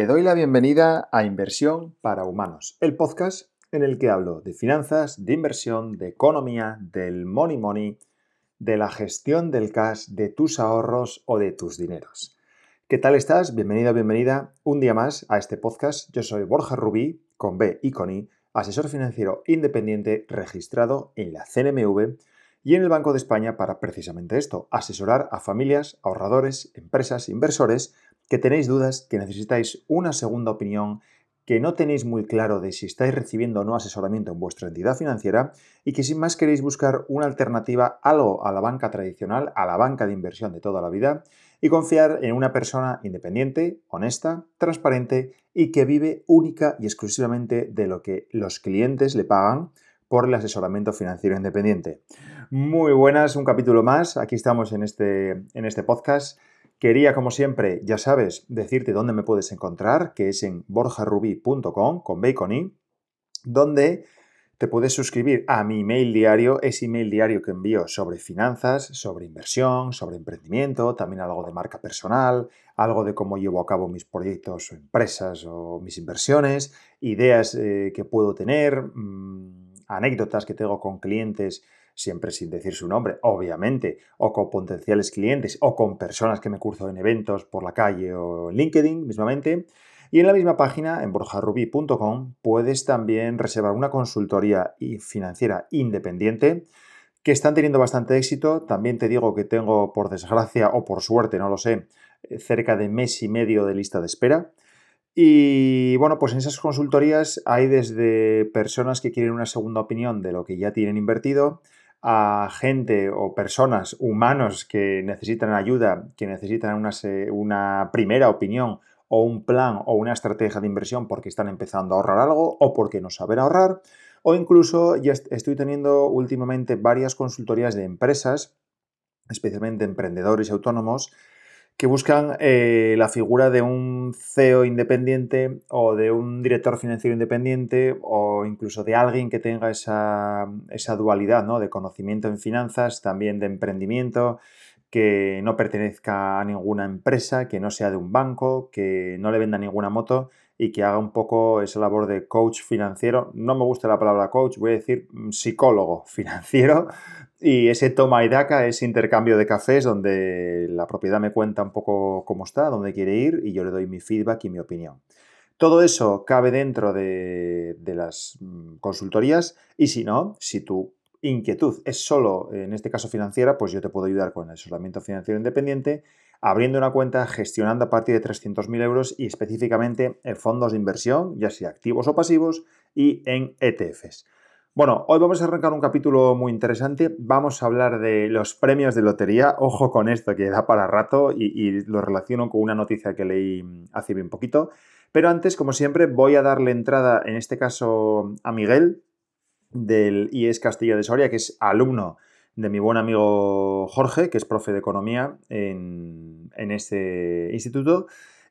Te doy la bienvenida a Inversión para Humanos, el podcast en el que hablo de finanzas, de inversión, de economía, del money, de la gestión del cash, de tus ahorros o de tus dineros. ¿Qué tal estás? Bienvenido, bienvenida un día más a este podcast. Yo soy Borja Rubí, con B y con I, asesor financiero independiente registrado en la CNMV y en el Banco de España para precisamente esto, asesorar a familias, ahorradores, empresas, inversores que tenéis dudas, que necesitáis una segunda opinión, que no tenéis muy claro de si estáis recibiendo o no asesoramiento en vuestra entidad financiera y que sin más queréis buscar una alternativa algo a la banca tradicional, a la banca de inversión de toda la vida y confiar en una persona independiente, honesta, transparente y que vive única y exclusivamente de lo que los clientes le pagan por el asesoramiento financiero independiente. Muy buenas, un capítulo más. Aquí estamos en este podcast. Quería, como siempre, ya sabes, decirte dónde me puedes encontrar, que es en borjarubí.com, con B y con I, donde te puedes suscribir a mi email diario, ese email diario que envío sobre finanzas, sobre inversión, sobre emprendimiento, también algo de marca personal, algo de cómo llevo a cabo mis proyectos o empresas o mis inversiones, ideas que puedo tener, anécdotas que tengo con clientes, siempre sin decir su nombre, obviamente, o con potenciales clientes o con personas que me cruzo en eventos por la calle o en LinkedIn mismamente. Y en la misma página, en borjarubí.com, puedes también reservar una consultoría financiera independiente que están teniendo bastante éxito. También te digo que tengo, por desgracia o por suerte, no lo sé, cerca de mes y medio de lista de espera. Y bueno, pues en esas consultorías hay desde personas que quieren una segunda opinión de lo que ya tienen invertido, a gente o personas, humanos que necesitan ayuda, que necesitan una primera opinión o un plan o una estrategia de inversión porque están empezando a ahorrar algo o porque no saben ahorrar. O incluso ya estoy teniendo últimamente varias consultorías de empresas, especialmente emprendedores y autónomos, que buscan la figura de un CEO independiente o de un director financiero independiente o incluso de alguien que tenga esa dualidad, ¿no?, de conocimiento en finanzas, también de emprendimiento, que no pertenezca a ninguna empresa, que no sea de un banco, que no le venda ninguna moto y que haga un poco esa labor de coach financiero. No me gusta la palabra coach, voy a decir psicólogo financiero. Y ese toma y daca, ese intercambio de cafés donde la propiedad me cuenta un poco cómo está, dónde quiere ir y yo le doy mi feedback y mi opinión. Todo eso cabe dentro de las consultorías y si no, si tu inquietud es solo, en este caso financiera, pues yo te puedo ayudar con el asesoramiento financiero independiente, abriendo una cuenta, gestionando a partir de 300.000 euros y específicamente en fondos de inversión, ya sea activos o pasivos, y en ETFs. Bueno, hoy vamos a arrancar un capítulo muy interesante. Vamos a hablar de los premios de lotería. Ojo con esto, que da para rato y lo relaciono con una noticia que leí hace bien poquito. Pero antes, como siempre, voy a darle entrada, en este caso, a Miguel, del IES Castilla de Soria, que es alumno de mi buen amigo Jorge, que es profe de economía en este instituto.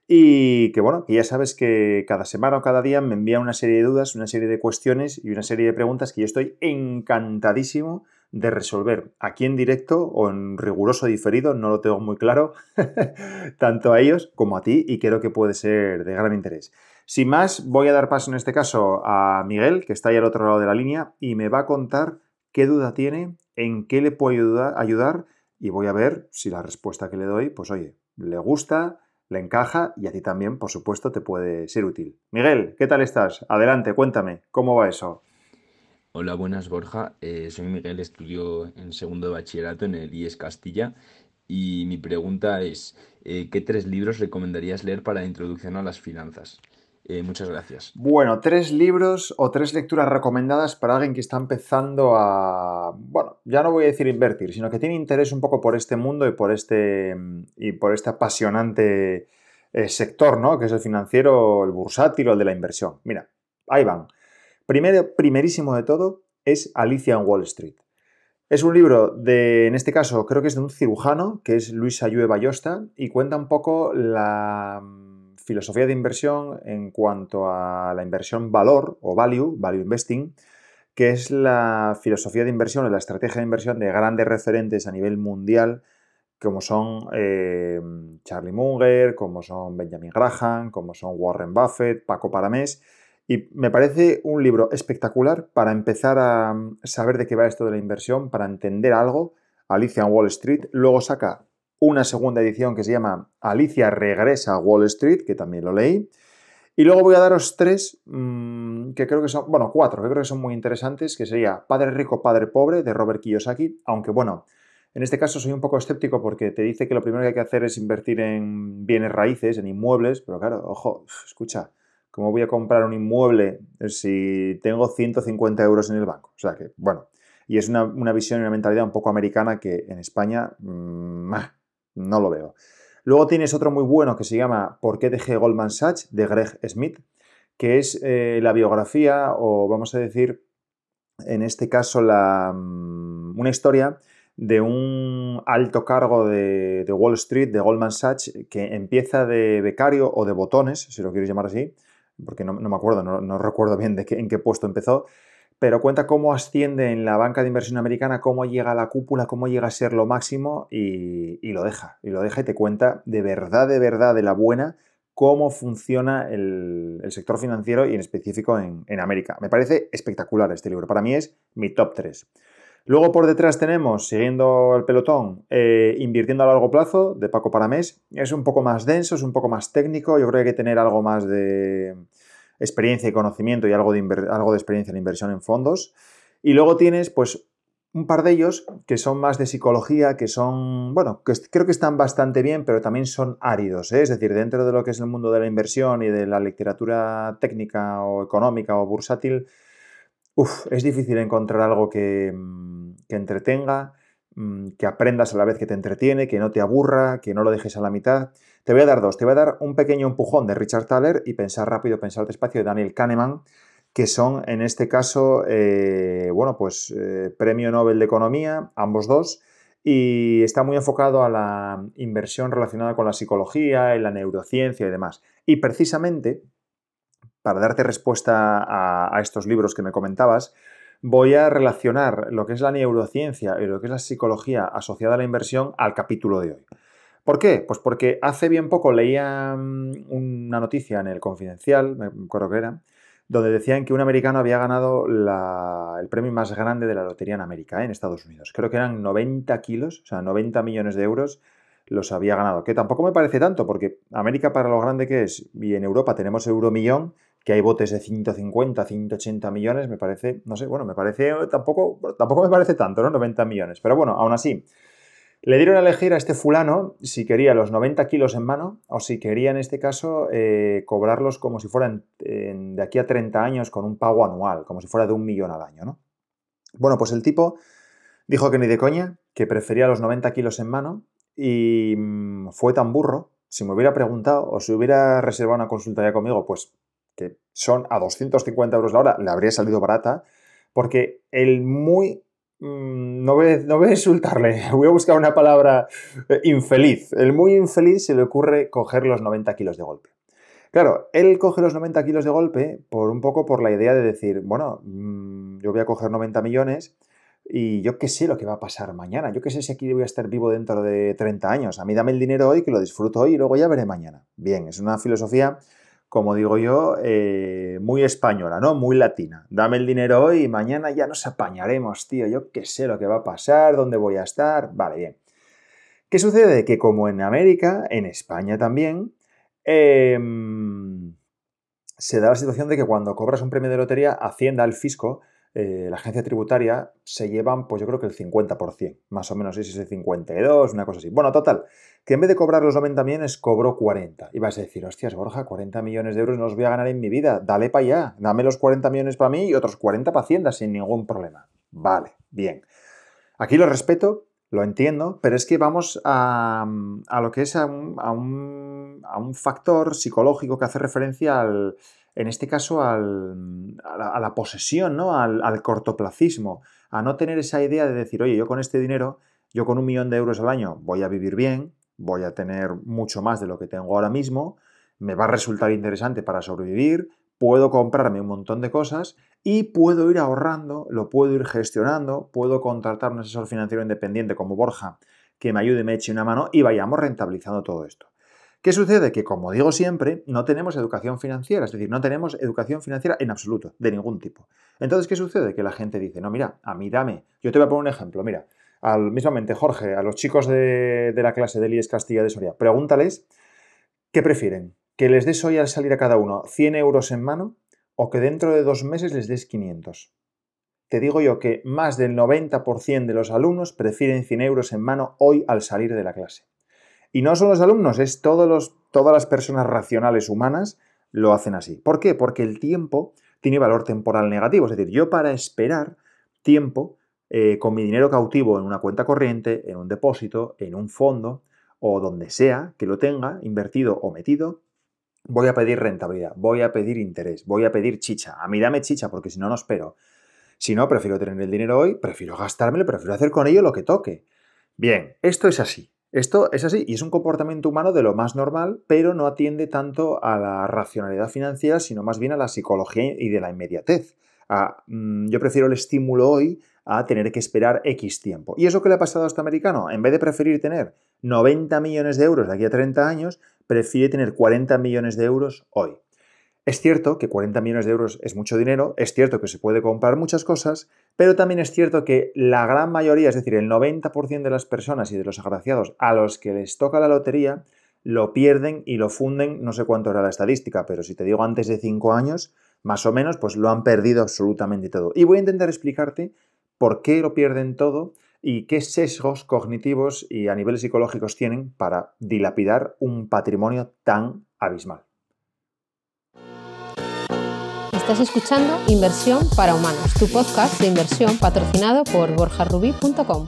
Y que bueno, que ya sabes que cada semana o cada día me envía una serie de dudas, una serie de cuestiones y una serie de preguntas que yo estoy encantadísimo de resolver aquí en directo o en riguroso diferido, no lo tengo muy claro, tanto a ellos como a ti y creo que puede ser de gran interés. Sin más, voy a dar paso en este caso a Miguel, que está ahí al otro lado de la línea y me va a contar qué duda tiene, en qué le puedo ayudar y voy a ver si la respuesta que le doy, pues oye, le gusta, le encaja y a ti también, por supuesto, te puede ser útil. Miguel, ¿qué tal estás? Adelante, cuéntame, ¿cómo va eso? Hola, buenas Borja. Soy Miguel, estudio en segundo de bachillerato en el IES Castilla y mi pregunta es, ¿qué tres libros recomendarías leer para la introducción a las finanzas? Muchas gracias. Bueno, tres libros o tres lecturas recomendadas para alguien que está empezando a, bueno, ya no voy a decir invertir, sino que tiene interés un poco por este mundo y por este apasionante sector, ¿no? Que es el financiero, el bursátil o el de la inversión. Mira, ahí van. Primerísimo de todo es Alicia en Wall Street. Es un libro en este caso, creo que es de un cirujano, que es Luis Ayue Bayosta, y cuenta un poco la filosofía de inversión en cuanto a la inversión valor o value investing, que es la filosofía de inversión o la estrategia de inversión de grandes referentes a nivel mundial como son Charlie Munger, como son Benjamin Graham, como son Warren Buffett, Paco Paramés. Y me parece un libro espectacular para empezar a saber de qué va esto de la inversión, para entender algo. Alicia en Wall Street. Luego saca una segunda edición que se llama Alicia regresa a Wall Street, que también lo leí. Y luego voy a daros tres que creo que son, bueno, cuatro, que creo que son muy interesantes, que sería Padre Rico, Padre Pobre, de Robert Kiyosaki, aunque bueno, en este caso soy un poco escéptico porque te dice que lo primero que hay que hacer es invertir en bienes raíces, en inmuebles, pero claro, ojo, escucha, ¿cómo voy a comprar un inmueble si tengo 150 euros en el banco? O sea que, bueno, y es una visión y una mentalidad un poco americana que en España no lo veo. Luego tienes otro muy bueno que se llama ¿Por qué dejé Goldman Sachs? De Greg Smith, que es la biografía, o vamos a decir, en este caso, una historia de un alto cargo de Wall Street, de Goldman Sachs, que empieza de becario o de botones, si lo quieres llamar así, porque no me acuerdo, no recuerdo bien en qué puesto empezó, pero cuenta cómo asciende en la banca de inversión americana, cómo llega a la cúpula, cómo llega a ser lo máximo y lo deja. Y lo deja y te cuenta de verdad, de la buena, cómo funciona el sector financiero y en específico en América. Me parece espectacular este libro. Para mí es mi top 3. Luego por detrás tenemos, siguiendo el pelotón, Invirtiendo a largo plazo, de Paco Paramés. Es un poco más denso, es un poco más técnico. Yo creo que hay que tener algo más de experiencia y conocimiento y algo de experiencia en inversión en fondos. Y luego tienes, pues, un par de ellos que son más de psicología, que son, bueno, que creo que están bastante bien, pero también son áridos, ¿eh? Es decir, dentro de lo que es el mundo de la inversión y de la literatura técnica o económica o bursátil, es difícil encontrar algo que entretenga, que aprendas a la vez que te entretiene, que no te aburra, que no lo dejes a la mitad. Te voy a dar dos. Te voy a dar un pequeño empujón de Richard Thaler y Pensar rápido, pensar despacio de Daniel Kahneman, que son, en este caso, Premio Nobel de Economía, ambos dos, y está muy enfocado a la inversión relacionada con la psicología, en la neurociencia y demás. Y precisamente, para darte respuesta a estos libros que me comentabas, voy a relacionar lo que es la neurociencia y lo que es la psicología asociada a la inversión al capítulo de hoy. ¿Por qué? Pues porque hace bien poco leía una noticia en el Confidencial, me acuerdo que era, donde decían que un americano había ganado el premio más grande de la lotería en América, en Estados Unidos. Creo que eran 90 kilos, o sea, 90 millones de euros los había ganado. Que tampoco me parece tanto, porque América para lo grande que es, y en Europa tenemos Euromillón, que hay botes de 150, 180 millones, me parece, no sé, bueno, me parece, tampoco me parece tanto, ¿no? 90 millones. Pero bueno, aún así, le dieron a elegir a este fulano si quería los 90 kilos en mano o si quería, en este caso, cobrarlos como si fueran de aquí a 30 años con un pago anual, como si fuera de 1 millón al año, ¿no? Bueno, pues el tipo dijo que ni de coña, que prefería los 90 kilos en mano y fue tan burro, si me hubiera preguntado o si hubiera reservado una consulta ya conmigo, pues que son a 250 euros la hora, le habría salido barata, porque el muy no voy a insultarle, voy a buscar una palabra infeliz. El muy infeliz se le ocurre coger los 90 kilos de golpe. Claro, él coge los 90 kilos de golpe un poco por la idea de decir, bueno, yo voy a coger 90 millones y yo qué sé lo que va a pasar mañana. Yo qué sé si aquí voy a estar vivo dentro de 30 años. A mí dame el dinero hoy, que lo disfruto hoy y luego ya veré mañana. Bien, es una filosofía, como digo yo, muy española, ¿no? Muy latina. Dame el dinero hoy y mañana ya nos apañaremos, tío. Yo qué sé lo que va a pasar, dónde voy a estar. Vale, bien. ¿Qué sucede? Que como en América, en España también, se da la situación de que cuando cobras un premio de lotería, Hacienda, el fisco, la agencia tributaria, se llevan, pues yo creo que el 50%, más o menos, es ese 52, una cosa así. Bueno, total, que en vez de cobrar los 90 millones, cobró 40. Y vas a decir, hostias, Borja, 40 millones de euros no los voy a ganar en mi vida, dale para allá, dame los 40 millones para mí y otros 40 para Hacienda sin ningún problema. Vale, bien. Aquí lo respeto, lo entiendo, pero es que vamos a lo que es a un factor psicológico que hace referencia en este caso, a la posesión, ¿no? Al cortoplacismo, a no tener esa idea de decir, oye, yo con este dinero, yo con 1 millón de euros al año voy a vivir bien, voy a tener mucho más de lo que tengo ahora mismo, me va a resultar interesante para sobrevivir, puedo comprarme un montón de cosas y puedo ir ahorrando, lo puedo ir gestionando, puedo contratar un asesor financiero independiente como Borja, que me ayude, me eche una mano y vayamos rentabilizando todo esto. ¿Qué sucede? Que, como digo siempre, no tenemos educación financiera, es decir, no tenemos educación financiera en absoluto, de ningún tipo. Entonces, ¿qué sucede? Que la gente dice, no, mira, a mí dame, yo te voy a poner un ejemplo, mira, mismamente, Jorge, a los chicos de la clase del IES Castilla de Soria, pregúntales qué prefieren, que les des hoy al salir a cada uno 100 euros en mano o que dentro de 2 meses les des 500. Te digo yo que más del 90% de los alumnos prefieren 100 euros en mano hoy al salir de la clase. Y no son los alumnos, es todas las personas racionales humanas lo hacen así. ¿Por qué? Porque el tiempo tiene valor temporal negativo. Es decir, yo para esperar tiempo con mi dinero cautivo en una cuenta corriente, en un depósito, en un fondo o donde sea que lo tenga invertido o metido, voy a pedir rentabilidad, voy a pedir interés, voy a pedir chicha. A mí dame chicha porque si no, no espero. Si no, prefiero tener el dinero hoy, prefiero gastármelo, prefiero hacer con ello lo que toque. Bien, esto es así. Esto es así y es un comportamiento humano de lo más normal, pero no atiende tanto a la racionalidad financiera, sino más bien a la psicología y de la inmediatez. Yo prefiero el estímulo hoy a tener que esperar X tiempo. ¿Y eso qué le ha pasado a este americano? En vez de preferir tener 90 millones de euros de aquí a 30 años, prefiere tener 40 millones de euros hoy. Es cierto que 40 millones de euros es mucho dinero, es cierto que se puede comprar muchas cosas, pero también es cierto que la gran mayoría, es decir, el 90% de las personas y de los agraciados a los que les toca la lotería, lo pierden y lo funden, no sé cuánto era la estadística, pero si te digo antes de 5 años, más o menos, pues lo han perdido absolutamente todo. Y voy a intentar explicarte por qué lo pierden todo y qué sesgos cognitivos y a niveles psicológicos tienen para dilapidar un patrimonio tan abismal. Estás escuchando Inversión para Humanos, tu podcast de inversión patrocinado por borjarubí.com.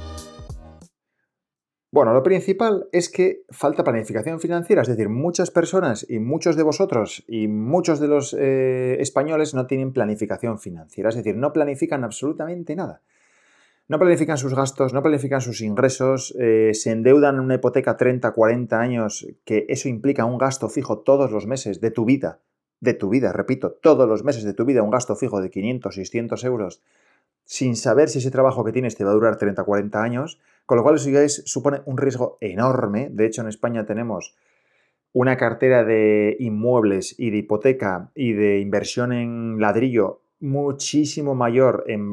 Bueno, lo principal es que falta planificación financiera, es decir, muchas personas y muchos de vosotros y muchos de los españoles no tienen planificación financiera, es decir, no planifican absolutamente nada. No planifican sus gastos, no planifican sus ingresos, se endeudan en una hipoteca 30, 40 años, que eso implica un gasto fijo todos los meses de tu vida, repito, todos los meses de tu vida, un gasto fijo de 500, 600 euros, sin saber si ese trabajo que tienes te va a durar 30, 40 años, con lo cual eso ya supone un riesgo enorme. De hecho, en España tenemos una cartera de inmuebles y de hipoteca y de inversión en ladrillo muchísimo mayor en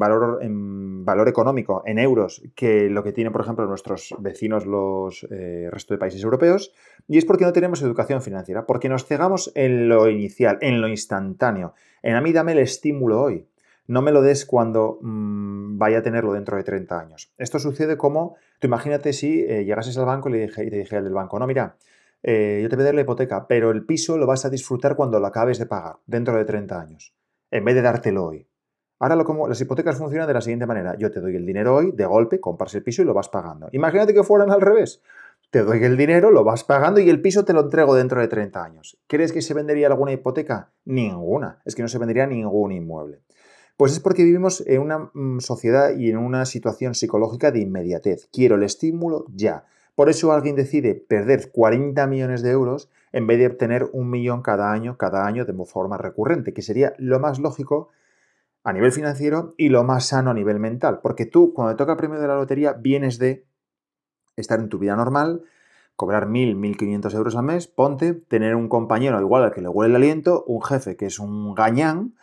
valor económico, en euros, que lo que tienen, por ejemplo, nuestros vecinos, los resto de países europeos, y es porque no tenemos educación financiera, porque nos cegamos en lo inicial, en lo instantáneo, en a mí dame el estímulo hoy, no me lo des cuando vaya a tenerlo dentro de 30 años. Esto sucede como, tú imagínate si llegases al banco y te dije al del banco, no, mira, yo te voy a dar la hipoteca, pero el piso lo vas a disfrutar cuando lo acabes de pagar, dentro de 30 años, en vez de dártelo hoy. Ahora las hipotecas funcionan de la siguiente manera. Yo te doy el dinero hoy, de golpe, compras el piso y lo vas pagando. Imagínate que fueran al revés. Te doy el dinero, lo vas pagando y el piso te lo entrego dentro de 30 años. ¿Crees que se vendería alguna hipoteca? Ninguna. Es que no se vendería ningún inmueble. Pues es porque vivimos en una sociedad y en una situación psicológica de inmediatez. Quiero el estímulo ya. Por eso alguien decide perder 40 millones de euros en vez de obtener 1 millón cada año de forma recurrente, que sería lo más lógico a nivel financiero y lo más sano a nivel mental. Porque tú, cuando te toca el premio de la lotería, vienes de estar en tu vida normal, cobrar 1.000, 1.500 euros al mes, ponte, tener un compañero igual al que le huele el aliento, un jefe que es un gañán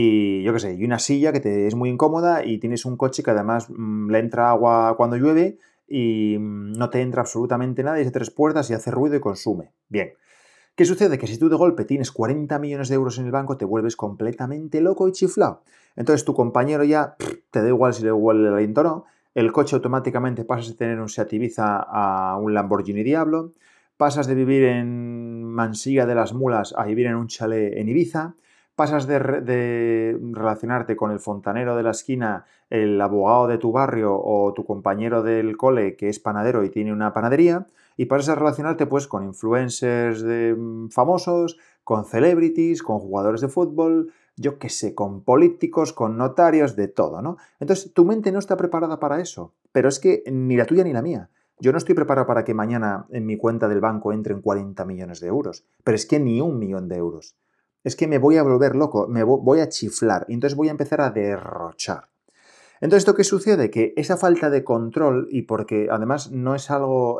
y yo qué sé, y una silla que te es muy incómoda y tienes un coche que además le entra agua cuando llueve y no te entra absolutamente nada y es de 3 puertas y hace ruido y consume. Bien. ¿Qué sucede? Que si tú de golpe tienes 40 millones de euros en el banco, te vuelves completamente loco y chiflado. Entonces tu compañero ya te da igual si le huele el aliento o no, el coche automáticamente pasas de tener un Seat Ibiza a un Lamborghini Diablo, pasas de vivir en Mansilla de las Mulas a vivir en un chalet en Ibiza, pasas de relacionarte con el fontanero de la esquina, el abogado de tu barrio o tu compañero del cole que es panadero y tiene una panadería, y pasas a relacionarte pues con influencers famosos, con celebrities, con jugadores de fútbol, yo qué sé, con políticos, con notarios, de todo, ¿no? Entonces, tu mente no está preparada para eso, pero es que ni la tuya ni la mía. Yo no estoy preparado para que mañana en mi cuenta del banco entren 40 millones de euros, pero es que ni 1 millón de euros. Es que me voy a volver loco, voy a chiflar y entonces voy a empezar a derrochar. Entonces, ¿esto qué sucede? Que esa falta de control, y porque además no es algo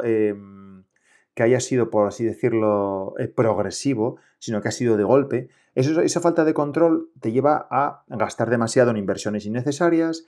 que haya sido, por así decirlo, progresivo, sino que ha sido de golpe, esa falta de control te lleva a gastar demasiado en inversiones innecesarias,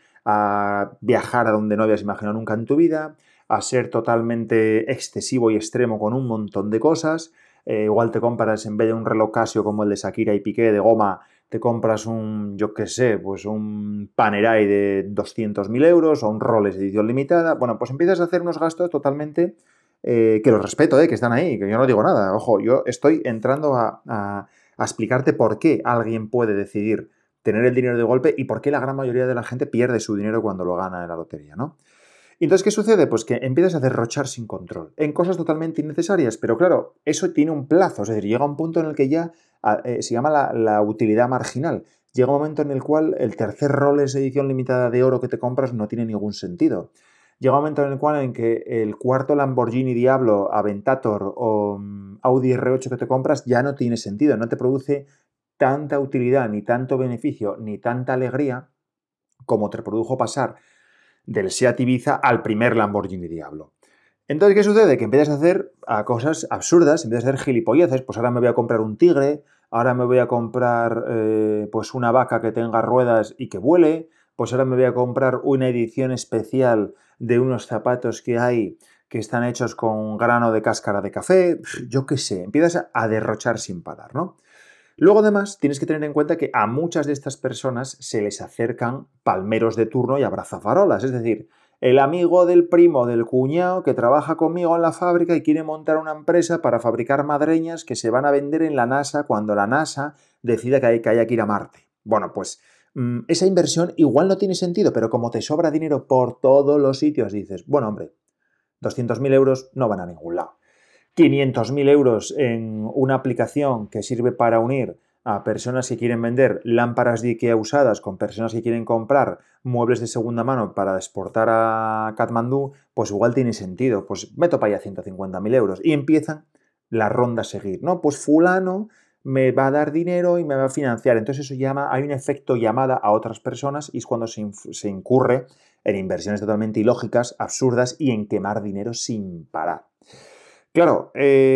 a viajar a donde no habías imaginado nunca en tu vida, a ser totalmente excesivo y extremo con un montón de cosas. Igual te compras, en vez de un reloj Casio como el de Shakira y Piqué de goma, te compras yo qué sé, pues un Panerai de 200.000 euros o un Rolex edición limitada. Bueno, pues empiezas a hacer unos gastos totalmente que los respeto, que están ahí, que yo no digo nada. Ojo, yo estoy entrando a explicarte por qué alguien puede decidir tener el dinero de golpe y por qué la gran mayoría de la gente pierde su dinero cuando lo gana en la lotería, ¿no? Y entonces, ¿qué sucede? Pues que empiezas a derrochar sin control, en cosas totalmente innecesarias, pero claro, eso tiene un plazo, es decir, llega un punto en el que ya se llama la utilidad marginal. Llega un momento en el cual el tercer Rolex edición limitada de oro que te compras no tiene ningún sentido. Llega un momento en el cual en que el cuarto Lamborghini Diablo, Aventador o Audi R8 que te compras ya no tiene sentido, no te produce tanta utilidad, ni tanto beneficio, ni tanta alegría como te produjo pasar del Seat Ibiza al primer Lamborghini Diablo. Entonces, ¿qué sucede? Que empiezas a hacer cosas absurdas, empiezas a hacer gilipolleces, pues ahora me voy a comprar un tigre, ahora me voy a comprar pues una vaca que tenga ruedas y que vuele, pues ahora me voy a comprar una edición especial de unos zapatos que hay que están hechos con grano de cáscara de café, yo qué sé, empiezas a derrochar sin parar, ¿no? Luego, además, tienes que tener en cuenta que a muchas de estas personas se les acercan palmeros de turno y abrazafarolas, es decir, el amigo del primo del cuñado que trabaja conmigo en la fábrica y quiere montar una empresa para fabricar madreñas que se van a vender en la NASA cuando la NASA decida que haya que ir a Marte. Bueno, pues esa inversión igual no tiene sentido, pero como te sobra dinero por todos los sitios, dices, bueno, hombre, 200.000 euros no van a ningún lado. 500.000 euros en una aplicación que sirve para unir a personas que quieren vender lámparas de IKEA usadas con personas que quieren comprar muebles de segunda mano para exportar a Katmandú, pues igual tiene sentido. Pues meto para allá 150.000 euros y empiezan la ronda a seguir, ¿no? Pues fulano me va a dar dinero y me va a financiar. Entonces eso hay un efecto llamada a otras personas y es cuando se incurre en inversiones totalmente ilógicas, absurdas y en quemar dinero sin parar. Claro,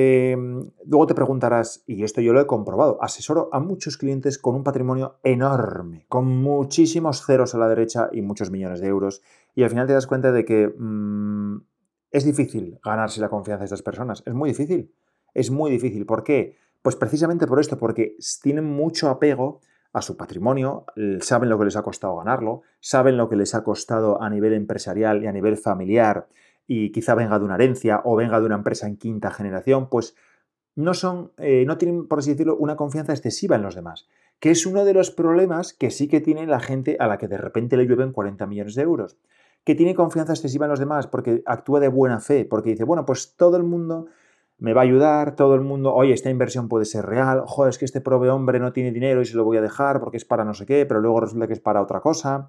luego te preguntarás, y esto yo lo he comprobado, asesoro a muchos clientes con un patrimonio enorme, con muchísimos ceros a la derecha y muchos millones de euros, y al final te das cuenta de que es difícil ganarse la confianza de estas personas, es muy difícil, es muy difícil. ¿Por qué? Pues precisamente por esto, porque tienen mucho apego a su patrimonio, saben lo que les ha costado ganarlo, saben lo que les ha costado a nivel empresarial y a nivel familiar, y quizá venga de una herencia o venga de una empresa en quinta generación, pues no tienen, por así decirlo, una confianza excesiva en los demás, que es uno de los problemas que sí que tiene la gente a la que de repente le llueven 40 millones de euros, que tiene confianza excesiva en los demás porque actúa de buena fe, porque dice, bueno, pues todo el mundo me va a ayudar, todo el mundo, oye, esta inversión puede ser real, joder, es que este pobre hombre no tiene dinero y se lo voy a dejar porque es para no sé qué, pero luego resulta que es para otra cosa.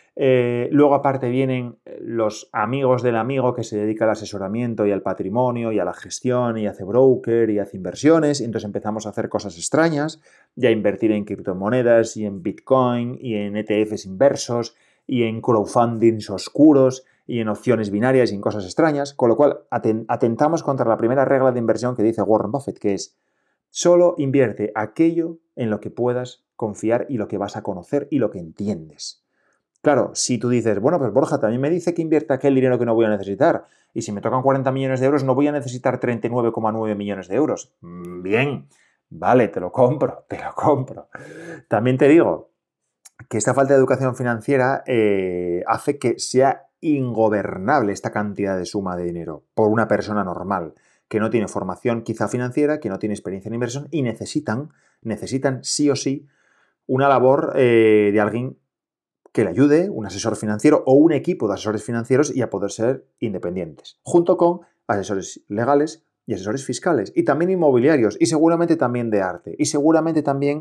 Luego aparte vienen los amigos del amigo que se dedica al asesoramiento y al patrimonio y a la gestión y hace broker y hace inversiones y entonces empezamos a hacer cosas extrañas y a invertir en criptomonedas y en Bitcoin y en ETFs inversos y en crowdfundings oscuros y en opciones binarias y en cosas extrañas, con lo cual atentamos contra la primera regla de inversión que dice Warren Buffett, que es solo invierte aquello en lo que puedas confiar y lo que vas a conocer y lo que entiendes. Claro, si tú dices, bueno, pues Borja también me dice que invierta aquel dinero que no voy a necesitar y si me tocan 40 millones de euros no voy a necesitar 39,9 millones de euros. Bien, vale, te lo compro. También te digo que esta falta de educación financiera hace que sea ingobernable esta cantidad de suma de dinero por una persona normal que no tiene formación quizá financiera, que no tiene experiencia en inversión y necesitan sí o sí una labor de alguien que le ayude, un asesor financiero o un equipo de asesores financieros y a poder ser independientes, junto con asesores legales y asesores fiscales y también inmobiliarios y seguramente también de arte y seguramente también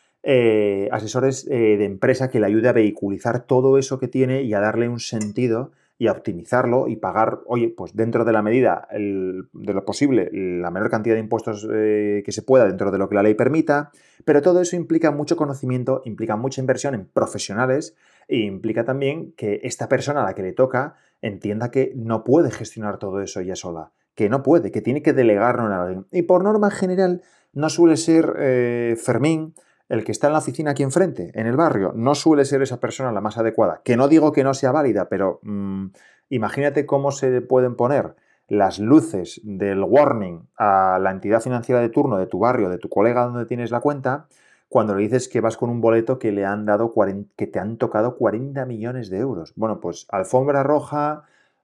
asesores de empresa que le ayude a vehiculizar todo eso que tiene y a darle un sentido y a optimizarlo y pagar, oye, pues dentro de la medida de lo posible, la menor cantidad de impuestos que se pueda dentro de lo que la ley permita, pero todo eso implica mucho conocimiento, implica mucha inversión en profesionales, E implica también que esta persona a la que le toca entienda que no puede gestionar todo eso ella sola, que no puede, que tiene que delegarlo en alguien. Y por norma general no suele ser Fermín, el que está en la oficina aquí enfrente, en el barrio, no suele ser esa persona la más adecuada. Que no digo que no sea válida, pero imagínate cómo se pueden poner las luces del warning a la entidad financiera de turno de tu barrio, de tu colega donde tienes la cuenta, cuando le dices que vas con un boleto que que te han tocado 40 millones de euros. Bueno, pues alfombra roja,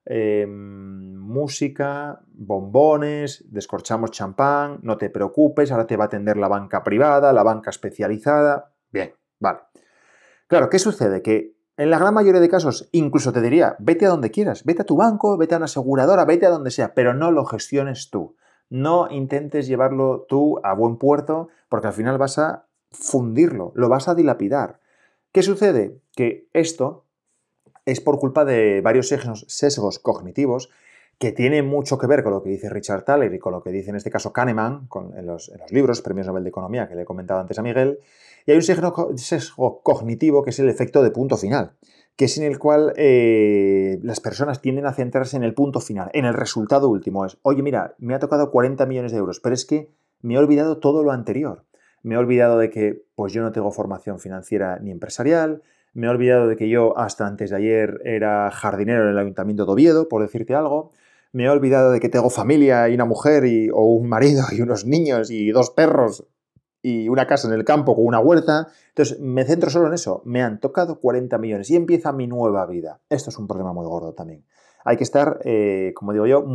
música, bombones, descorchamos champán, no te preocupes, ahora te va a atender la banca privada, la banca especializada. Bien, vale. Claro, ¿qué sucede? Que en la gran mayoría de casos, incluso te diría, vete a donde quieras, vete a tu banco, vete a una aseguradora, vete a donde sea, pero no lo gestiones tú. No intentes llevarlo tú a buen puerto, porque al final vas a fundirlo, lo vas a dilapidar. ¿Qué sucede? Que esto es por culpa de varios sesgos cognitivos que tienen mucho que ver con lo que dice Richard Thaler y con lo que dice en este caso Kahneman en los libros, premios Nobel de Economía que le he comentado antes a Miguel. Y hay un sesgo cognitivo que es el efecto de punto final, que es en el cual las personas tienden a centrarse en el punto final, en el resultado último. Es, oye, mira, me ha tocado 40 millones de euros, pero es que me he olvidado todo lo anterior. Me he olvidado de que pues yo no tengo formación financiera ni empresarial. Me he olvidado de que yo hasta antes de ayer era jardinero en el Ayuntamiento de Oviedo, por decirte algo. Me he olvidado de que tengo familia y una mujer o un marido y unos niños y 2 perros y una casa en el campo con una huerta. Entonces me centro solo en eso. Me han tocado 40 millones y empieza mi nueva vida. Esto es un problema muy gordo también. Hay que estar, como digo yo,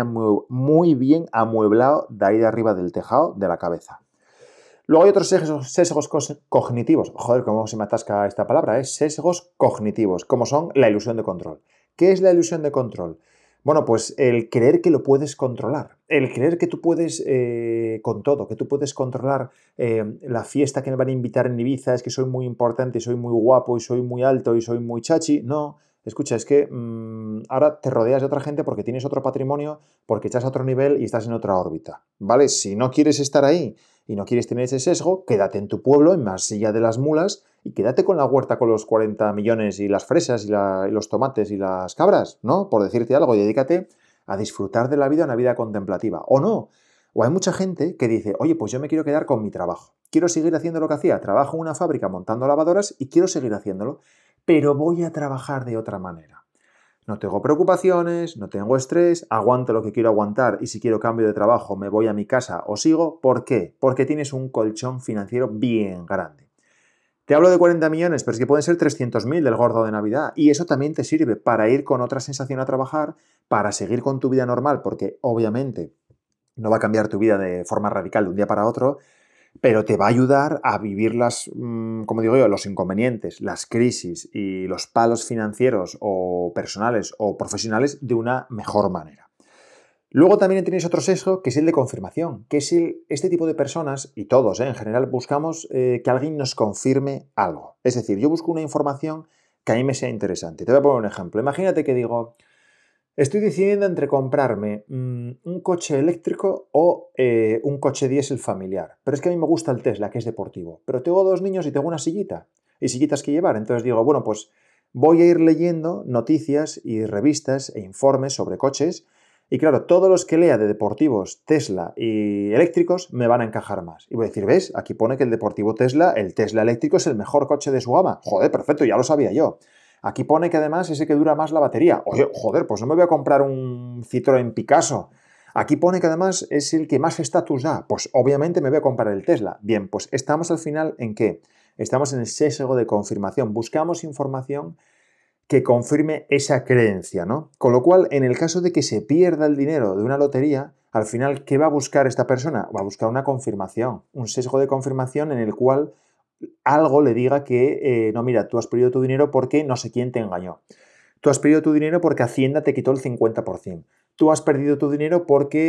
muy bien amueblado de ahí de arriba del tejado de la cabeza. Luego hay otros sesgos cognitivos. Joder, cómo se me atasca esta palabra. Sesgos cognitivos, como son la ilusión de control. ¿Qué es la ilusión de control? Bueno, pues el creer que lo puedes controlar. El creer que tú puedes con todo, que tú puedes controlar la fiesta que me van a invitar en Ibiza, es que soy muy importante, soy muy guapo y soy muy alto y soy muy chachi. No, escucha, es que ahora te rodeas de otra gente porque tienes otro patrimonio, porque estás a otro nivel y estás en otra órbita. ¿Vale? Si no quieres estar ahí y no quieres tener ese sesgo, quédate en tu pueblo, en Masilla de las Mulas, y quédate con la huerta con los 40 millones y las fresas y los tomates y las cabras, ¿no? Por decirte algo, y dedícate a disfrutar de la vida, una vida contemplativa. O no. O hay mucha gente que dice, oye, pues yo me quiero quedar con mi trabajo. Quiero seguir haciendo lo que hacía. Trabajo en una fábrica montando lavadoras y quiero seguir haciéndolo, pero voy a trabajar de otra manera. No tengo preocupaciones, no tengo estrés, aguanto lo que quiero aguantar y si quiero cambio de trabajo me voy a mi casa o sigo. ¿Por qué? Porque tienes un colchón financiero bien grande. Te hablo de 40 millones, pero es que pueden ser 300.000 del gordo de Navidad y eso también te sirve para ir con otra sensación a trabajar, para seguir con tu vida normal, porque obviamente no va a cambiar tu vida de forma radical de un día para otro, pero te va a ayudar a vivir como digo yo, los inconvenientes, las crisis y los palos financieros o personales o profesionales de una mejor manera. Luego también tenéis otro sesgo que es el de confirmación, que es este tipo de personas, y todos en general, buscamos que alguien nos confirme algo. Es decir, yo busco una información que a mí me sea interesante. Te voy a poner un ejemplo. Imagínate que digo, estoy decidiendo entre comprarme un coche eléctrico o un coche diésel familiar. Pero es que a mí me gusta el Tesla, que es deportivo. Pero tengo 2 niños y tengo una sillita. Y sillitas que llevar. Entonces digo, bueno, pues voy a ir leyendo noticias y revistas e informes sobre coches. Y claro, todos los que lea de deportivos Tesla y eléctricos me van a encajar más. Y voy a decir, ¿ves? Aquí pone que el deportivo Tesla, el Tesla eléctrico es el mejor coche de su gama. Joder, perfecto, ya lo sabía yo. Aquí pone que además es el que dura más la batería. Oye, joder, pues no me voy a comprar un Citroën Picasso. Aquí pone que además es el que más estatus da. Pues obviamente me voy a comprar el Tesla. Bien, pues estamos al final ¿en qué? Estamos en el sesgo de confirmación. Buscamos información que confirme esa creencia, ¿no? Con lo cual, en el caso de que se pierda el dinero de una lotería, al final, ¿qué va a buscar esta persona? Va a buscar una confirmación, un sesgo de confirmación en el cual algo le diga que, no, mira, tú has perdido tu dinero porque no sé quién te engañó. Tú has perdido tu dinero porque Hacienda te quitó el 50%. Tú has perdido tu dinero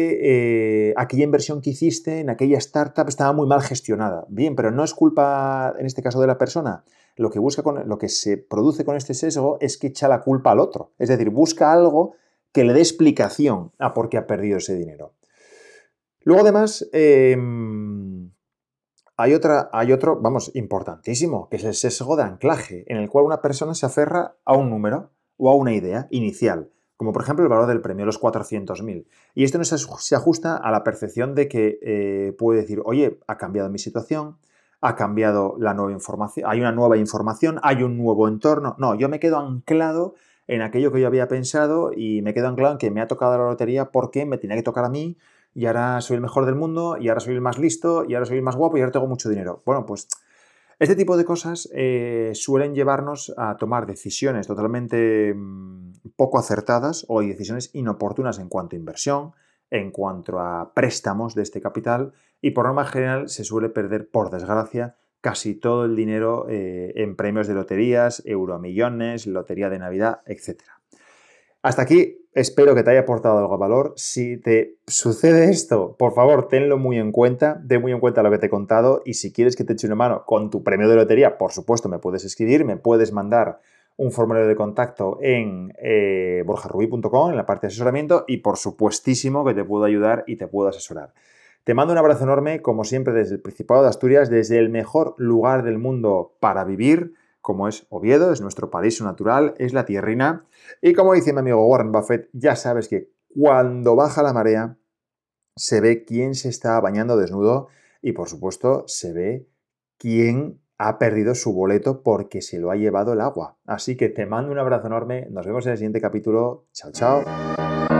porque aquella inversión que hiciste en aquella startup estaba muy mal gestionada. Bien, pero no es culpa, en este caso, de la persona. Lo que se produce con este sesgo es que echa la culpa al otro. Es decir, busca algo que le dé explicación a por qué ha perdido ese dinero. Luego, además, hay otro, vamos, importantísimo, que es el sesgo de anclaje, en el cual una persona se aferra a un número o a una idea inicial, como por ejemplo el valor del premio, los 400.000. Y esto no se ajusta a la percepción de que puede decir, oye, ha cambiado mi situación, ha cambiado la nueva información, hay una nueva información, hay un nuevo entorno. No, yo me quedo anclado en aquello que yo había pensado y me quedo anclado en que me ha tocado la lotería porque me tenía que tocar a mí y ahora soy el mejor del mundo y ahora soy el más listo y ahora soy el más guapo y ahora tengo mucho dinero. Bueno, pues este tipo de cosas suelen llevarnos a tomar decisiones totalmente poco acertadas o decisiones inoportunas en cuanto a inversión, en cuanto a préstamos de este capital y por norma general se suele perder, por desgracia, casi todo el dinero en premios de loterías, euromillones, lotería de Navidad, etc. Hasta aquí espero que te haya aportado algo de valor. Si te sucede esto, por favor, tenlo muy en cuenta, ten muy en cuenta lo que te he contado y si quieres que te eche una mano con tu premio de lotería, por supuesto, me puedes escribir, me puedes mandar un formulario de contacto en borjarrubi.com, en la parte de asesoramiento y por supuestísimo que te puedo ayudar y te puedo asesorar. Te mando un abrazo enorme, como siempre, desde el Principado de Asturias, desde el mejor lugar del mundo para vivir, como es Oviedo, es nuestro paraíso natural, es la tierrina. Y como dice mi amigo Warren Buffett, ya sabes que cuando baja la marea se ve quién se está bañando desnudo y por supuesto se ve quién ha perdido su boleto porque se lo ha llevado el agua. Así que te mando un abrazo enorme, nos vemos en el siguiente capítulo. Chao, chao.